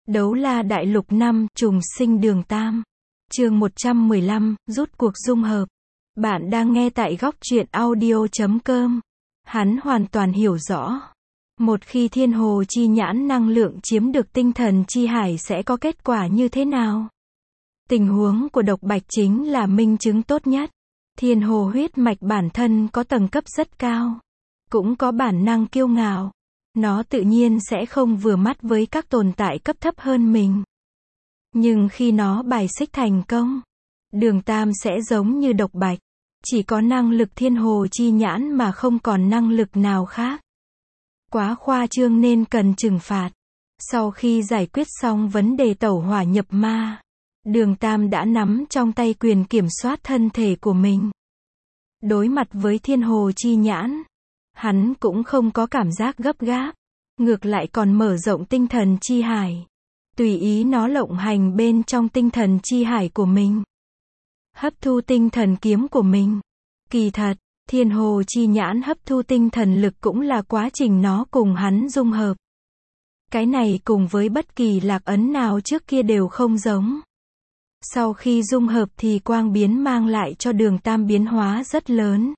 Đấu la đại lục 5, trùng sinh đường Tam. Chương 115, rút cuộc dung hợp. Bạn đang nghe tại góc truyện audio.com. Hắn hoàn toàn hiểu rõ. Một khi thiên hồ chi nhãn năng lượng chiếm được tinh thần chi hải sẽ có kết quả như thế nào? Tình huống của độc bạch chính là minh chứng tốt nhất. Thiên hồ huyết mạch bản thân có tầng cấp rất cao. Cũng có bản năng kiêu ngạo. Nó tự nhiên sẽ không vừa mắt với các tồn tại cấp thấp hơn mình. Nhưng khi nó bài xích thành công, đường Tam sẽ giống như độc bạch. Chỉ có năng lực thiên hồ chi nhãn mà không còn năng lực nào khác. Quá khoa trương nên cần trừng phạt. Sau khi giải quyết xong vấn đề tẩu hỏa nhập ma, đường Tam đã nắm trong tay quyền kiểm soát thân thể của mình. Đối mặt với thiên hồ chi nhãn, hắn cũng không có cảm giác gấp gáp, ngược lại còn mở rộng tinh thần chi hải. Tùy ý nó lộng hành bên trong tinh thần chi hải của mình. Hấp thu tinh thần kiếm của mình. Kỳ thật, thiên hồ chi nhãn hấp thu tinh thần lực cũng là quá trình nó cùng hắn dung hợp. Cái này cùng với bất kỳ lạc ấn nào trước kia đều không giống. Sau khi dung hợp thì quang biến mang lại cho đường Tam biến hóa rất lớn.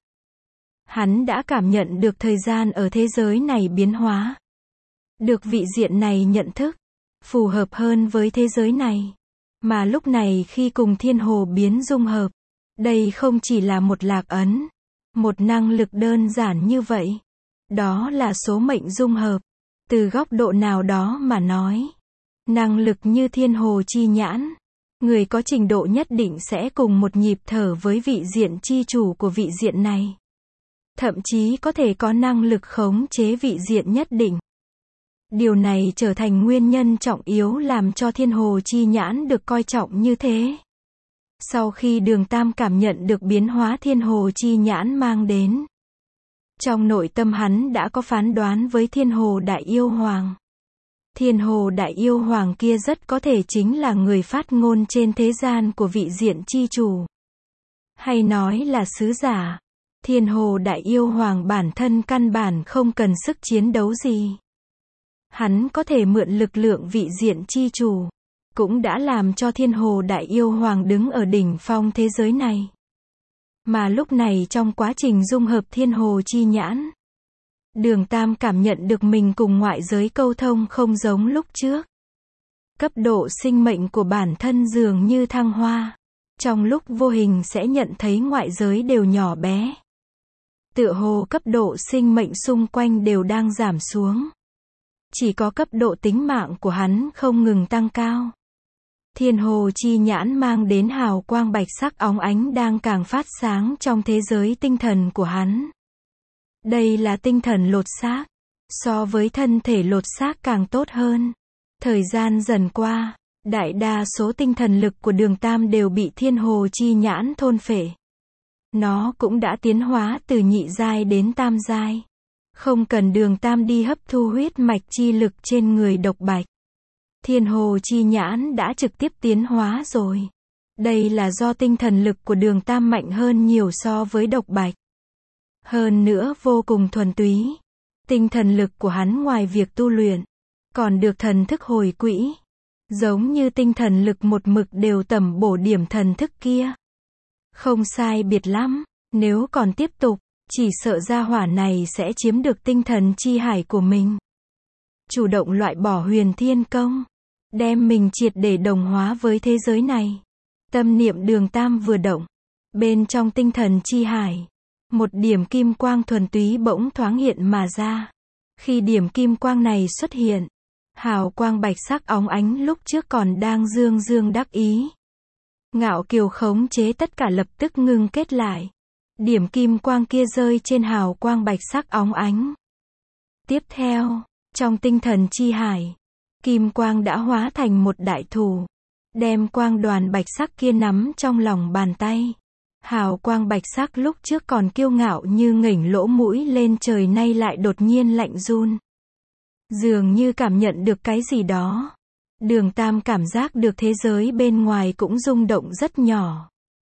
Hắn đã cảm nhận được thời gian ở thế giới này biến hóa. Được vị diện này nhận thức, phù hợp hơn với thế giới này. Mà lúc này khi cùng thiên hồ biến dung hợp, đây không chỉ là một lạc ấn, một năng lực đơn giản như vậy. Đó là số mệnh dung hợp. Từ góc độ nào đó mà nói, năng lực như thiên hồ chi nhãn, người có trình độ nhất định sẽ cùng một nhịp thở với vị diện chi chủ của vị diện này. Thậm chí có thể có năng lực khống chế vị diện nhất định. Điều này trở thành nguyên nhân trọng yếu làm cho thiên hồ chi nhãn được coi trọng như thế. Sau khi đường Tam cảm nhận được biến hóa thiên hồ chi nhãn mang đến, trong nội tâm hắn đã có phán đoán với thiên hồ đại yêu hoàng. Thiên hồ đại yêu hoàng kia rất có thể chính là người phát ngôn trên thế gian của vị diện chi chủ. Hay nói là sứ giả. Thiên hồ đại yêu hoàng bản thân căn bản không cần sức chiến đấu gì. Hắn có thể mượn lực lượng vị diện chi chủ, cũng đã làm cho thiên hồ đại yêu hoàng đứng ở đỉnh phong thế giới này. Mà lúc này trong quá trình dung hợp thiên hồ chi nhãn, đường Tam cảm nhận được mình cùng ngoại giới câu thông không giống lúc trước. Cấp độ sinh mệnh của bản thân dường như thăng hoa. Trong lúc vô hình sẽ nhận thấy ngoại giới đều nhỏ bé. Tựa hồ cấp độ sinh mệnh xung quanh đều đang giảm xuống. Chỉ có cấp độ tính mạng của hắn không ngừng tăng cao. Thiên hồ chi nhãn mang đến hào quang bạch sắc óng ánh đang càng phát sáng trong thế giới tinh thần của hắn. Đây là tinh thần lột xác. So với thân thể lột xác càng tốt hơn. Thời gian dần qua, đại đa số tinh thần lực của đường Tam đều bị thiên hồ chi nhãn thôn phệ. Nó cũng đã tiến hóa từ nhị giai đến tam giai. Không cần đường Tam đi hấp thu huyết mạch chi lực trên người độc bạch. Thiên hồ chi nhãn đã trực tiếp tiến hóa rồi. Đây là do tinh thần lực của đường Tam mạnh hơn nhiều so với độc bạch. Hơn nữa vô cùng thuần túy. Tinh thần lực của hắn ngoài việc tu luyện, còn được thần thức hồi quỹ. Giống như tinh thần lực một mực đều tẩm bổ điểm thần thức kia. Không sai biệt lắm, nếu còn tiếp tục, chỉ sợ gia hỏa này sẽ chiếm được tinh thần chi hải của mình. Chủ động loại bỏ huyền thiên công, đem mình triệt để đồng hóa với thế giới này. Tâm niệm đường Tam vừa động, bên trong tinh thần chi hải, một điểm kim quang thuần túy bỗng thoáng hiện mà ra. Khi điểm kim quang này xuất hiện, hào quang bạch sắc óng ánh lúc trước còn đang dương dương đắc ý. Ngạo kiều khống chế tất cả lập tức ngưng kết lại. Điểm kim quang kia rơi trên hào quang bạch sắc óng ánh. Tiếp theo, trong tinh thần chi hải, kim quang đã hóa thành một đại thủ. Đem quang đoàn bạch sắc kia nắm trong lòng bàn tay. Hào quang bạch sắc lúc trước còn kiêu ngạo như ngẩng lỗ mũi lên trời nay lại đột nhiên lạnh run. Dường như cảm nhận được cái gì đó. Đường Tam cảm giác được thế giới bên ngoài cũng rung động rất nhỏ.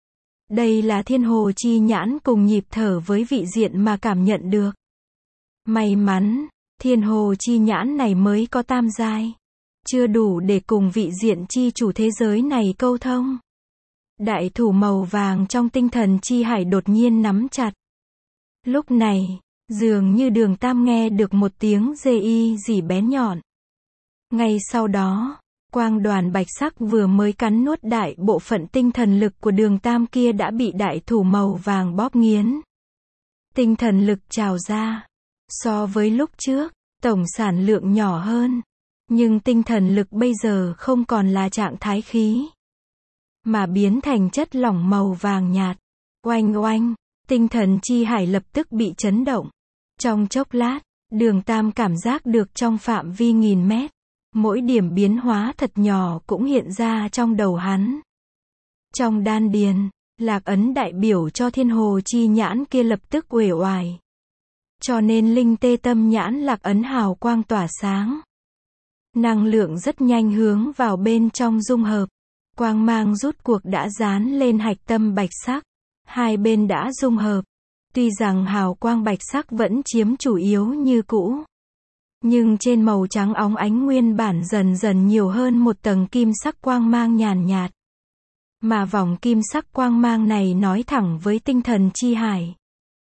Đây là thiên hồ chi nhãn cùng nhịp thở với vị diện mà cảm nhận được. May mắn, thiên hồ chi nhãn này mới có tam giai. chưa đủ để cùng vị diện chi chủ thế giới này câu thông. Đại thủ màu vàng trong tinh thần chi hải đột nhiên nắm chặt. Lúc này, dường như Đường Tam nghe được một tiếng rê y rỉ bén nhọn. Ngay sau đó, quang đoàn bạch sắc vừa mới cắn nuốt đại bộ phận tinh thần lực của Đường Tam kia đã bị đại thủ màu vàng bóp nghiến. Tinh thần lực trào ra. So với lúc trước, tổng sản lượng nhỏ hơn. Nhưng tinh thần lực bây giờ không còn là trạng thái khí, mà biến thành chất lỏng màu vàng nhạt. Oanh oanh, tinh thần chi hải lập tức bị chấn động. Trong chốc lát, Đường Tam cảm giác được trong phạm vi nghìn mét, mỗi điểm biến hóa thật nhỏ cũng hiện ra trong đầu hắn. Trong đan điền, lạc ấn đại biểu cho thiên hồ chi nhãn kia lập tức uể oải. Cho nên linh tê tâm nhãn lạc ấn hào quang tỏa sáng. Năng lượng rất nhanh hướng vào bên trong dung hợp. Quang mang rút cuộc đã dán lên hạch tâm bạch sắc. Hai bên đã dung hợp. Tuy rằng hào quang bạch sắc vẫn chiếm chủ yếu như cũ, nhưng trên màu trắng óng ánh nguyên bản dần dần nhiều hơn một tầng kim sắc quang mang nhàn nhạt. Mà vòng kim sắc quang mang này nói thẳng với tinh thần chi hải,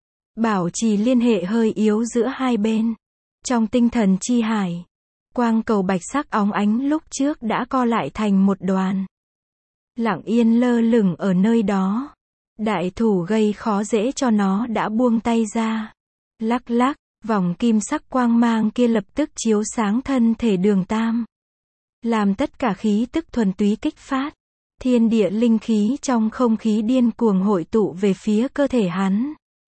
bảo trì liên hệ hơi yếu giữa hai bên. Trong tinh thần chi hải, quang cầu bạch sắc óng ánh lúc trước đã co lại thành một đoàn, lặng yên lơ lửng ở nơi đó. Đại thủ gây khó dễ cho nó đã buông tay ra. Lắc lắc, vòng kim sắc quang mang kia lập tức chiếu sáng thân thể Đường Tam, làm tất cả khí tức thuần túy kích phát. Thiên địa linh khí trong không khí điên cuồng hội tụ về phía cơ thể hắn,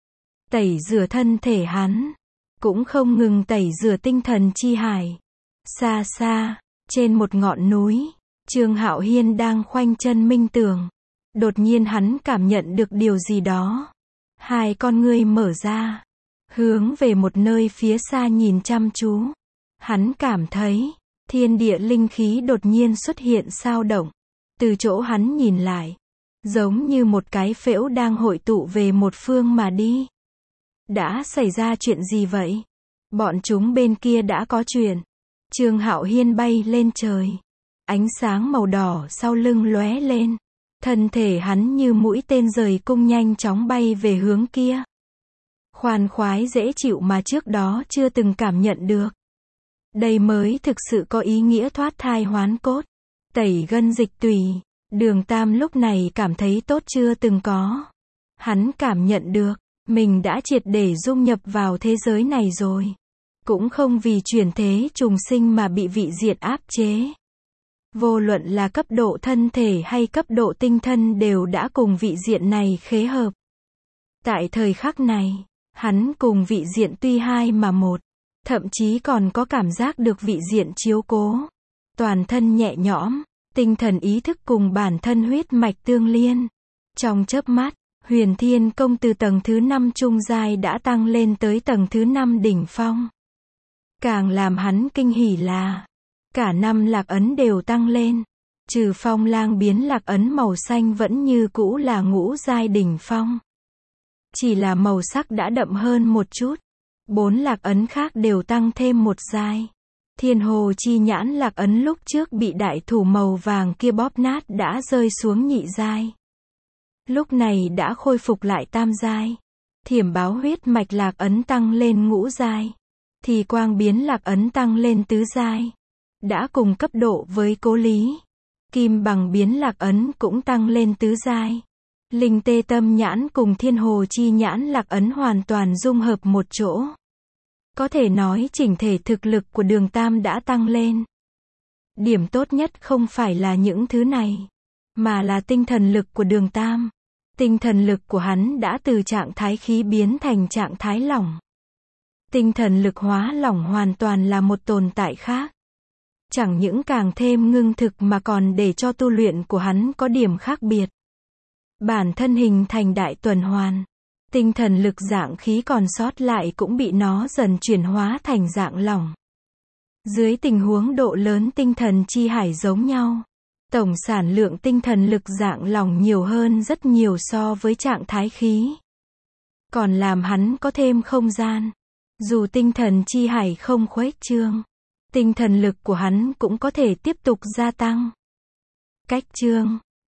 tẩy rửa thân thể hắn, cũng không ngừng tẩy rửa tinh thần chi hải. Xa xa, trên một ngọn núi, Trương Hạo Hiên đang khoanh chân minh tưởng. Đột nhiên hắn cảm nhận được điều gì đó. Hai con ngươi mở ra, hướng về một nơi phía xa nhìn chăm chú. Hắn cảm thấy, thiên địa linh khí đột nhiên xuất hiện xao động. Từ chỗ hắn nhìn lại, giống như một cái phễu đang hội tụ về một phương mà đi. Đã xảy ra chuyện gì vậy? Bọn chúng bên kia đã có chuyện. Trương Hạo Hiên bay lên trời. Ánh sáng màu đỏ sau lưng lóe lên. Thân thể hắn như mũi tên rời cung nhanh chóng bay về hướng kia. Khoan khoái dễ chịu mà trước đó chưa từng cảm nhận được. Đây mới thực sự có ý nghĩa thoát thai hoán cốt, tẩy gân dịch tùy. Đường Tam lúc này cảm thấy tốt chưa từng có. Hắn cảm nhận được, mình đã triệt để dung nhập vào thế giới này rồi. Cũng không vì chuyển thế trùng sinh mà bị vị diện áp chế. Vô luận là cấp độ thân thể hay cấp độ tinh thần đều đã cùng vị diện này khế hợp. Tại thời khắc này, hắn cùng vị diện tuy hai mà một, thậm chí còn có cảm giác được vị diện chiếu cố. Toàn thân nhẹ nhõm, tinh thần ý thức cùng bản thân huyết mạch tương liên. Trong chớp mắt, Huyền Thiên Công từ tầng thứ 5 trung giai đã tăng lên tới tầng thứ 5 đỉnh phong. Càng làm hắn kinh hỉ là cả 5 lạc ấn đều tăng lên, trừ Phong Lang biến lạc ấn màu xanh vẫn như cũ là ngũ giai đỉnh phong. Chỉ là màu sắc đã đậm hơn một chút. 4 lạc ấn khác đều tăng thêm một giai. Thiên hồ chi nhãn lạc ấn lúc trước bị đại thủ màu vàng kia bóp nát đã rơi xuống nhị giai. Lúc này đã khôi phục lại tam giai. Thiểm báo huyết mạch lạc ấn tăng lên ngũ giai. Thì quang biến lạc ấn tăng lên tứ giai. Đã cùng cấp độ với Cố Lý. Kim bằng biến lạc ấn cũng tăng lên tứ giai. Linh tê tâm nhãn cùng thiên hồ chi nhãn lạc ấn hoàn toàn dung hợp một chỗ. Có thể nói chỉnh thể thực lực của Đường Tam đã tăng lên. Điểm tốt nhất không phải là những thứ này, mà là tinh thần lực của Đường Tam. Tinh thần lực của hắn đã từ trạng thái khí biến thành trạng thái lỏng. Tinh thần lực hóa lỏng hoàn toàn là một tồn tại khác. Chẳng những càng thêm ngưng thực mà còn để cho tu luyện của hắn có điểm khác biệt. Bản thân hình thành đại tuần hoàn. Tinh thần lực dạng khí còn sót lại cũng bị nó dần chuyển hóa thành dạng lỏng. Dưới tình huống độ lớn tinh thần chi hải giống nhau, tổng sản lượng tinh thần lực dạng lỏng nhiều hơn rất nhiều so với trạng thái khí. Còn làm hắn có thêm không gian. Dù tinh thần chi hải không khuếch trương, tinh thần lực của hắn cũng có thể tiếp tục gia tăng. Cách chương